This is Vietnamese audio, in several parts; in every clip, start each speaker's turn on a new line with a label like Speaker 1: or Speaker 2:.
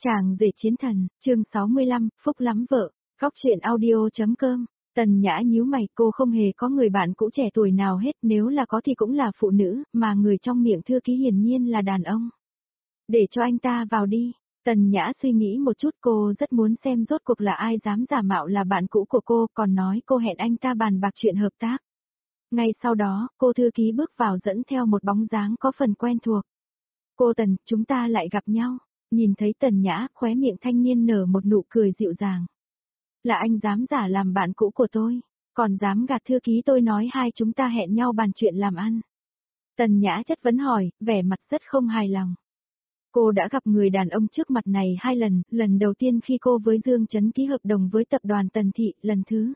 Speaker 1: Chàng rể chiến thần, chương 65, phúc lắm vợ, góc truyện audio.com. Tần Nhã nhíu mày, cô không hề có người bạn cũ trẻ tuổi nào hết, nếu là có thì cũng là phụ nữ, mà người trong miệng thư ký hiển nhiên là đàn ông. Để cho anh ta vào đi. Tần Nhã suy nghĩ một chút, cô rất muốn xem rốt cuộc là ai dám giả mạo là bạn cũ của cô, còn nói cô hẹn anh ta bàn bạc chuyện hợp tác. Ngay sau đó, cô thư ký bước vào dẫn theo một bóng dáng có phần quen thuộc. Cô Tần, chúng ta lại gặp nhau. Nhìn thấy Tần Nhã, khóe miệng thanh niên nở một nụ cười dịu dàng. Là anh dám giả làm bạn cũ của tôi, còn dám gạt thư ký tôi nói hai chúng ta hẹn nhau bàn chuyện làm ăn. Tần Nhã chất vấn hỏi, vẻ mặt rất không hài lòng. Cô đã gặp người đàn ông trước mặt này 2 lần, lần đầu tiên khi cô với Dương Chấn ký hợp đồng với tập đoàn Tần Thị, lần thứ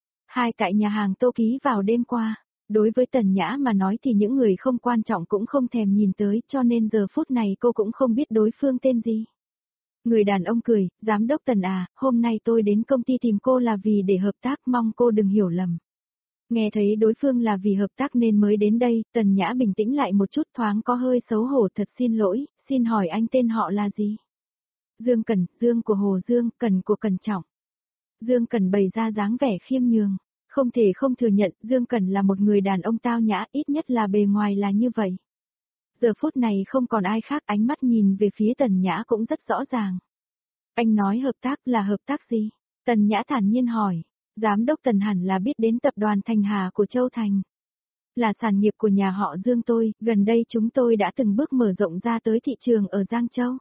Speaker 1: 2 tại nhà hàng Tô ký vào đêm qua. Đối với Tần Nhã mà nói thì những người không quan trọng cũng không thèm nhìn tới, cho nên giờ phút này cô cũng không biết đối phương tên gì. Người đàn ông cười, giám đốc Tần à, hôm nay tôi đến công ty tìm cô là vì để hợp tác, mong cô đừng hiểu lầm. Nghe thấy đối phương là vì hợp tác nên mới đến đây, Tần Nhã bình tĩnh lại một chút, thoáng có hơi xấu hổ, thật xin lỗi, xin hỏi anh tên họ là gì? Dương Cẩn, Dương của Hồ Dương, Cẩn của Cẩn Trọng. Dương Cẩn bày ra dáng vẻ khiêm nhường. Không thể không thừa nhận, Dương Cẩn là một người đàn ông tao nhã, ít nhất là bề ngoài là như vậy. Giờ phút này không còn ai khác, ánh mắt nhìn về phía Tần Nhã cũng rất rõ ràng. Anh nói hợp tác là hợp tác gì? Tần Nhã thản nhiên hỏi. Giám đốc Tần hẳn là biết đến tập đoàn Thành Hà của Châu Thành. Là sản nghiệp của nhà họ Dương tôi, gần đây chúng tôi đã từng bước mở rộng ra tới thị trường ở Giang Châu.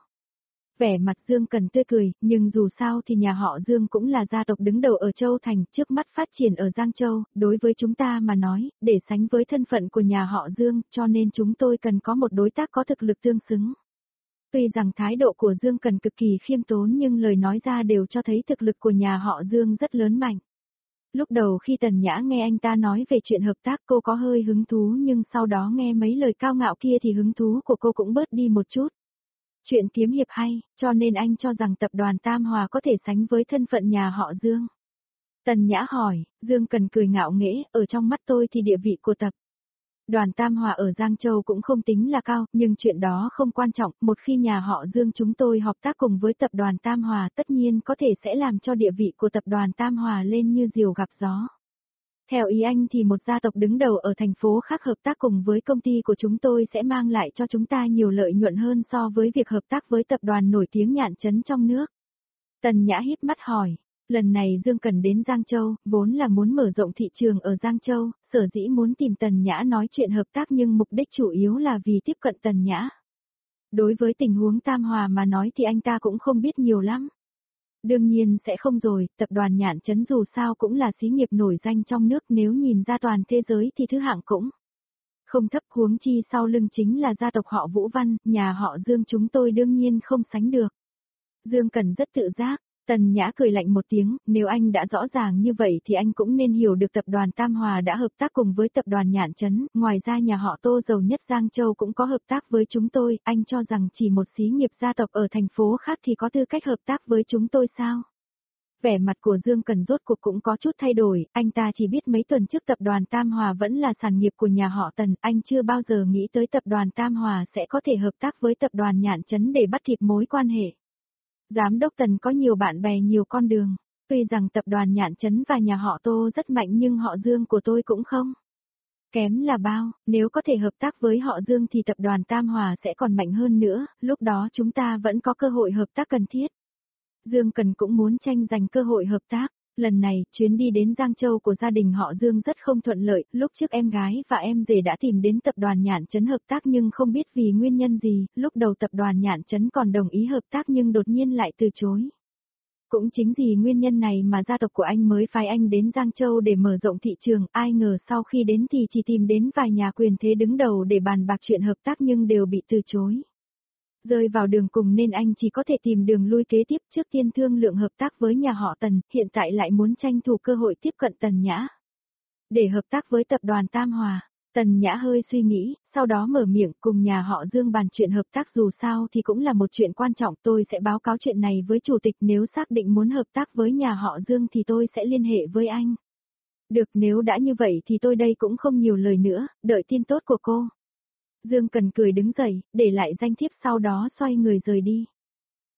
Speaker 1: Vẻ mặt Dương Cẩn tươi cười, nhưng dù sao thì nhà họ Dương cũng là gia tộc đứng đầu ở Châu Thành, trước mắt phát triển ở Giang Châu, đối với chúng ta mà nói, để sánh với thân phận của nhà họ Dương, cho nên chúng tôi cần có một đối tác có thực lực tương xứng. Tuy rằng thái độ của Dương Cẩn cực kỳ khiêm tốn nhưng lời nói ra đều cho thấy thực lực của nhà họ Dương rất lớn mạnh. Lúc đầu khi Tần Nhã nghe anh ta nói về chuyện hợp tác cô có hơi hứng thú, nhưng sau đó nghe mấy lời cao ngạo kia thì hứng thú của cô cũng bớt đi một chút. Chuyện kiếm hiệp hay, cho nên anh cho rằng tập đoàn Tam Hòa có thể sánh với thân phận nhà họ Dương. Tần Nhã hỏi, Dương Cẩn cười ngạo nghễ, ở trong mắt tôi thì địa vị của tập đoàn Tam Hòa ở Giang Châu cũng không tính là cao, nhưng chuyện đó không quan trọng, một khi nhà họ Dương chúng tôi hợp tác cùng với tập đoàn Tam Hòa tất nhiên có thể sẽ làm cho địa vị của tập đoàn Tam Hòa lên như diều gặp gió. Theo ý anh thì một gia tộc đứng đầu ở thành phố khác hợp tác cùng với công ty của chúng tôi sẽ mang lại cho chúng ta nhiều lợi nhuận hơn so với việc hợp tác với tập đoàn nổi tiếng Nhạn Trấn trong nước. Tần Nhã híp mắt hỏi, lần này Dương Cẩn đến Giang Châu, vốn là muốn mở rộng thị trường ở Giang Châu, sở dĩ muốn tìm Tần Nhã nói chuyện hợp tác nhưng mục đích chủ yếu là vì tiếp cận Tần Nhã. Đối với tình huống Tam Hòa mà nói thì anh ta cũng không biết nhiều lắm. Đương nhiên sẽ không rồi, tập đoàn Nhạn Trấn dù sao cũng là xí nghiệp nổi danh trong nước, nếu nhìn ra toàn thế giới thì thứ hạng cũng không thấp, huống chi sau lưng chính là gia tộc họ Vũ Văn, nhà họ Dương chúng tôi đương nhiên không sánh được. Dương Cẩn rất tự giác. Tần Nhã cười lạnh một tiếng, nếu anh đã rõ ràng như vậy thì anh cũng nên hiểu được tập đoàn Tam Hòa đã hợp tác cùng với tập đoàn Nhạn Trấn, ngoài ra nhà họ Tô giàu nhất Giang Châu cũng có hợp tác với chúng tôi, anh cho rằng chỉ một xí nghiệp gia tộc ở thành phố khác thì có tư cách hợp tác với chúng tôi sao? Vẻ mặt của Dương Cẩn rốt cuộc cũng có chút thay đổi, anh ta chỉ biết mấy tuần trước tập đoàn Tam Hòa vẫn là sản nghiệp của nhà họ Tần, anh chưa bao giờ nghĩ tới tập đoàn Tam Hòa sẽ có thể hợp tác với tập đoàn Nhạn Trấn để bắt kịp mối quan hệ. Giám đốc Tần có nhiều bạn bè nhiều con đường, tuy rằng tập đoàn Nhạn Trấn và nhà họ Tô rất mạnh nhưng họ Dương của tôi cũng không kém là bao, nếu có thể hợp tác với họ Dương thì tập đoàn Tam Hòa sẽ còn mạnh hơn nữa, lúc đó chúng ta vẫn có cơ hội hợp tác cần thiết. Dương Cẩn cũng muốn tranh giành cơ hội hợp tác. Lần này, chuyến đi đến Giang Châu của gia đình họ Dương rất không thuận lợi, lúc trước em gái và em rể đã tìm đến tập đoàn Nhạn Trấn hợp tác nhưng không biết vì nguyên nhân gì, lúc đầu tập đoàn Nhạn Trấn còn đồng ý hợp tác nhưng đột nhiên lại từ chối. Cũng chính vì nguyên nhân này mà gia tộc của anh mới phái anh đến Giang Châu để mở rộng thị trường, ai ngờ sau khi đến thì chỉ tìm đến vài nhà quyền thế đứng đầu để bàn bạc chuyện hợp tác nhưng đều bị từ chối. Rơi vào đường cùng nên anh chỉ có thể tìm đường lui kế tiếp, trước tiên thương lượng hợp tác với nhà họ Tần, hiện tại lại muốn tranh thủ cơ hội tiếp cận Tần Nhã. Để hợp tác với tập đoàn Tam Hòa, Tần Nhã hơi suy nghĩ, sau đó mở miệng cùng nhà họ Dương bàn chuyện hợp tác, dù sao thì cũng là một chuyện quan trọng, tôi sẽ báo cáo chuyện này với chủ tịch, nếu xác định muốn hợp tác với nhà họ Dương thì tôi sẽ liên hệ với anh. Được, nếu đã như vậy thì tôi đây cũng không nhiều lời nữa, đợi tin tốt của cô. Dương Cẩn cười đứng dậy, để lại danh thiếp sau đó xoay người rời đi.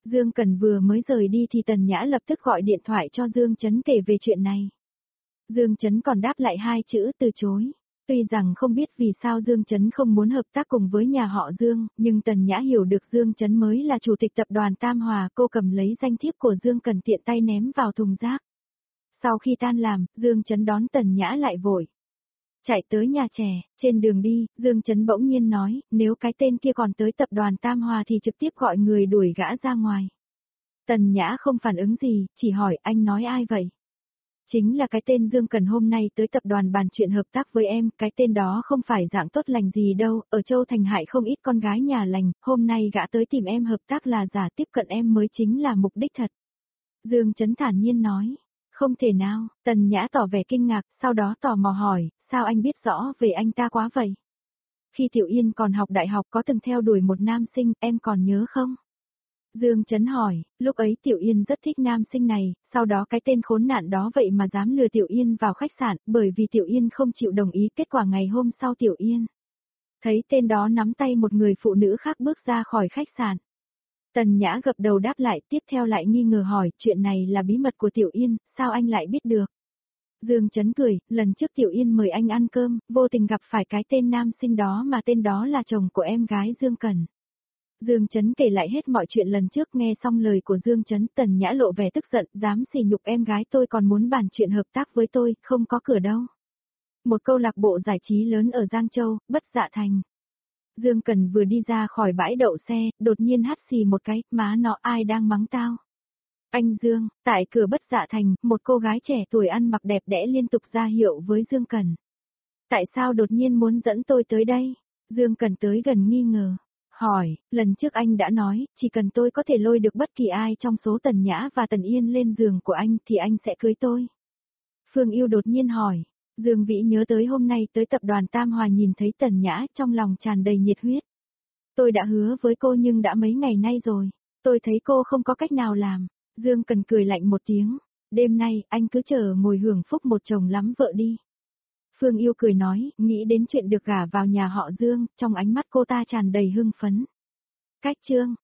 Speaker 1: Dương Cẩn vừa mới rời đi thì Tần Nhã lập tức gọi điện thoại cho Dương Chấn kể về chuyện này. Dương Chấn còn đáp lại 2 chữ từ chối. Tuy rằng không biết vì sao Dương Chấn không muốn hợp tác cùng với nhà họ Dương, nhưng Tần Nhã hiểu được Dương Chấn mới là chủ tịch tập đoàn Tam Hòa, cô cầm lấy danh thiếp của Dương Cẩn tiện tay ném vào thùng rác. Sau khi tan làm, Dương Chấn đón Tần Nhã lại vội. Chạy tới nhà trẻ, trên đường đi, Dương Chấn bỗng nhiên nói, nếu cái tên kia còn tới tập đoàn Tam Hòa thì trực tiếp gọi người đuổi gã ra ngoài. Tần Nhã không phản ứng gì, chỉ hỏi anh nói ai vậy? Chính là cái tên Dương Cần hôm nay tới tập đoàn bàn chuyện hợp tác với em, cái tên đó không phải dạng tốt lành gì đâu, ở Châu Thành hại không ít con gái nhà lành, hôm nay gã tới tìm em hợp tác là giả, tiếp cận em mới chính là mục đích thật. Dương Chấn thản nhiên nói, không thể nào, Tần Nhã tỏ vẻ kinh ngạc, sau đó tò mò hỏi, sao anh biết rõ về anh ta quá vậy? Khi Tiểu Yên còn học đại học có từng theo đuổi một nam sinh, em còn nhớ không? Dương Chấn hỏi, lúc ấy Tiểu Yên rất thích nam sinh này, sau đó cái tên khốn nạn đó vậy mà dám lừa Tiểu Yên vào khách sạn, bởi vì Tiểu Yên không chịu đồng ý, kết quả ngày hôm sau Tiểu Yên thấy tên đó nắm tay một người phụ nữ khác bước ra khỏi khách sạn. Tần Nhã gật đầu đáp lại, tiếp theo lại nghi ngờ hỏi, chuyện này là bí mật của Tiểu Yên, sao anh lại biết được? Dương Chấn cười, lần trước Tiểu Yên mời anh ăn cơm, vô tình gặp phải cái tên nam sinh đó mà tên đó là chồng của em gái Dương Cẩn. Dương Chấn kể lại hết mọi chuyện lần trước, nghe xong lời của Dương Chấn, Tần Nhã lộ vẻ tức giận, dám sỉ nhục em gái tôi còn muốn bàn chuyện hợp tác với tôi, không có cửa đâu. Một câu lạc bộ giải trí lớn ở Giang Châu, Bất Dạ Thành. Dương Cẩn vừa đi ra khỏi bãi đậu xe, đột nhiên hắt xì một cái, má nó ai đang mắng tao. Anh Dương, tại cửa Bất Dạ Thành, một cô gái trẻ tuổi ăn mặc đẹp đẽ liên tục ra hiệu với Dương Cẩn. Tại sao đột nhiên muốn dẫn tôi tới đây? Dương Cẩn tới gần nghi ngờ. Hỏi, lần trước anh đã nói, chỉ cần tôi có thể lôi được bất kỳ ai trong số Tần Nhã và Tần Yên lên giường của anh thì anh sẽ cưới tôi. Phương Yêu đột nhiên hỏi, Dương Vĩ nhớ tới hôm nay tới tập đoàn Tam Hòa nhìn thấy Tần Nhã trong lòng tràn đầy nhiệt huyết. Tôi đã hứa với cô nhưng đã mấy ngày nay rồi, tôi thấy cô không có cách nào làm. Dương Cần cười lạnh một tiếng, đêm nay anh cứ chờ ngồi hưởng phúc một chồng lắm vợ đi. Phương Yêu cười nói, nghĩ đến chuyện được gả vào nhà họ Dương, trong ánh mắt cô ta tràn đầy hưng phấn. Cách chương